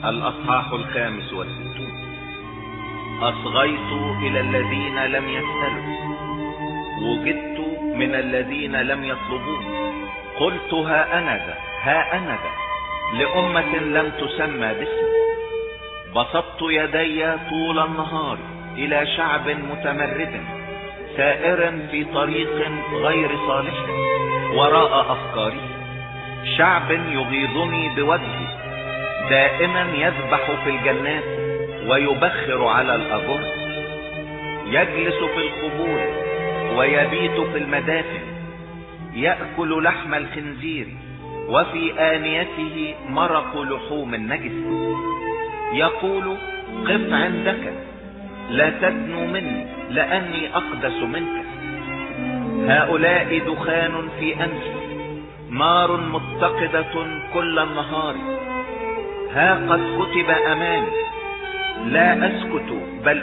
الأصحاح 65. أصغيت إلى الذين لم يسألوا، وجدت من الذين لم يطلبون. قلت ها أنا ذا لأمة لم تسمى باسمي. بسطت يدي طول النهار إلى شعب متمرد سائر في طريق غير صالح وراء أفكاره، شعب يغيظني بوجهه، دائما يذبح في الجنات ويبخر على الأجر، يجلس في القبور ويبيت في المدافن، يأكل لحم الخنزير وفي آنيته مرق لحوم النجس. يقول قف عندك لا تدنو مني لأني أقدس منك. هؤلاء دخان في أنفي، نار متقدة كل النهار. ها قد كتب أمامي، لا أسكت بل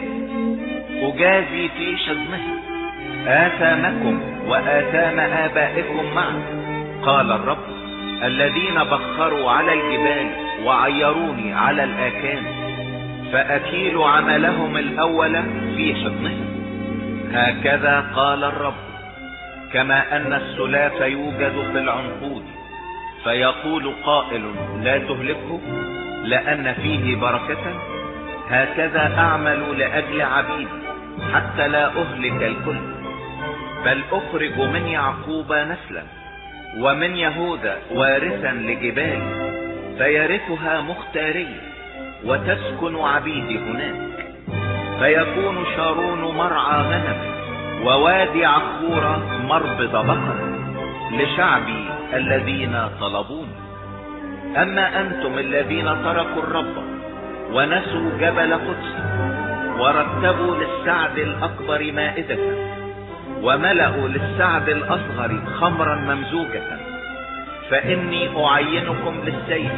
أجازي في شظمها آثامكم وآثام آبائكم معا، قال الرب، الذين بخروا على الجبال وعيروني على الآكام، فأكيل عملهم الأول في حضنها. هكذا قال الرب، كما أن السلاف يوجد في العنقود، فيقول قائل لا تهلكه لأن فيه بركة، هكذا أعمل لأجل عبيدي حتى لا أهلك الكل، بل أخرج من يعقوب نسلا ومن يهوذا وارثا لجبالي، فيرثها مختارية وتسكن عبيدي هناك. فيكون شارون مرعى غنم ووادي عخورة مربض بقر لشعبي الذين طلبوني. أما أنتم الذين تركوا الرب ونسوا جبل قدس، ورتبوا للسعد الأكبر مائدة وملأوا للسعد الأصغر خمرا ممزوجة، فإني أعينكم للسيف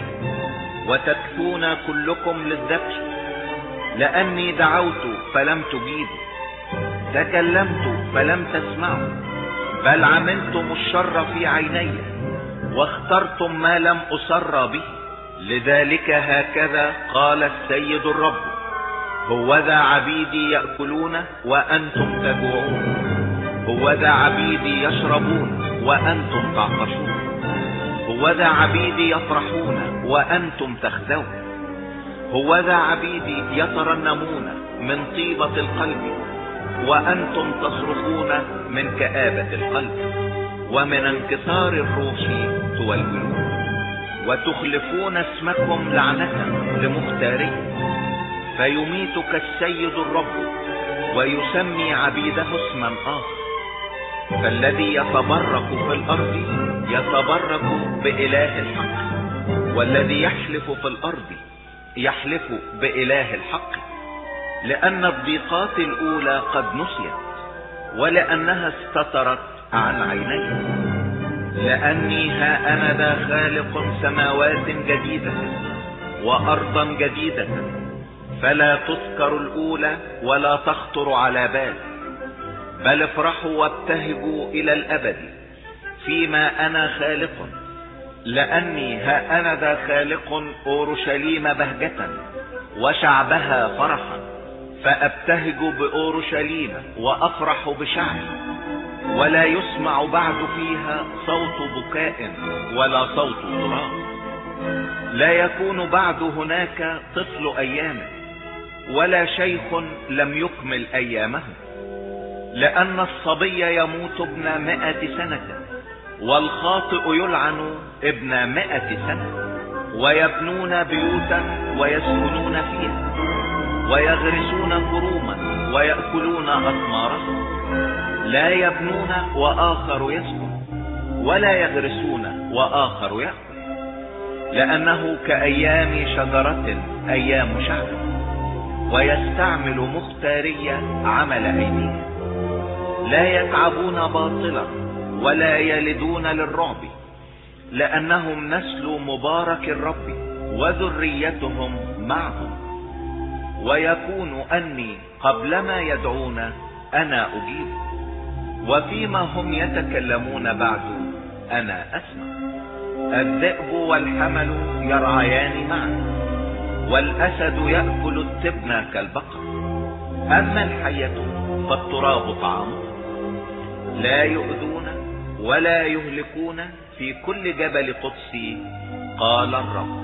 وتكفون كلكم للذبح. لأني دعوت فلم تجيبوا، تكلمت فلم تسمعوا، بل عملتم الشر في عيني واخترتم ما لم أصر به. لذلك هكذا قال السيد الرب، هوذا عبيدي يأكلون وأنتم تجوعون، هوذا عبيدي يشربون وأنتم تعطشون، هوذا عبيدي يفرحون وأنتم تخزون، هوذا عبيدي يترنمون من طيبة القلب وأنتم تصرخون من كآبة القلب، ومن انكسار الروح تولون، وتخلفون اسمكم لعنة لمختاري. فيميتك السيد الرب ويسمي عبيده اسما آخر. فالذي يتبرك في الأرض يتبرك بإله الحق، والذي يحلف في الأرض يحلف بإله الحق، لأن الضيقات الأولى قد نسيت ولأنها استترت عن عيني. لأني ها أنا ذا خالق سماوات جديدة وأرضا جديدة، فلا تذكر الأولى ولا تخطر على بال، بل افرحوا وابتهجوا إلى الأبد فيما أنا خالق. لأني ها أنا ذا خالق أورشليم بهجة وشعبها فرحا، فأبتهج بأورشليم وأفرح بشعبي، ولا يسمع بعد فيها صوت بكاء ولا صوت صراخ. لا يكون بعد هناك طفل أيامه ولا شيخ لم يكمل أيامه، لأن الصبي يموت ابن 100 سنة والخاطئ يلعن ابن 100 سنة. ويبنون بيوتا ويسكنون فيها، ويغرسون كروما ويأكلون أثمارها. لا يبنون وآخر يسكن، ولا يغرسون وآخر يأكل، لأنه كأيام شجرة أيام شعب، ويستعمل مختارية عمل أيديه. لا يتعبون باطلا ولا يلدون للرعب، لأنهم نسل مبارك الرب وذريتهم معهم. ويكون أني قبلما يدعون أنا أجيب، وفيما هم يتكلمون بعد أنا أسمع. الذئب والحمل يرعيان معا، والأسد يأكل التبن كالبقر، أما الحية فالتراب طعامه. لا يؤذون ولا يهلكون في كل جبل قدسي، قال الرب.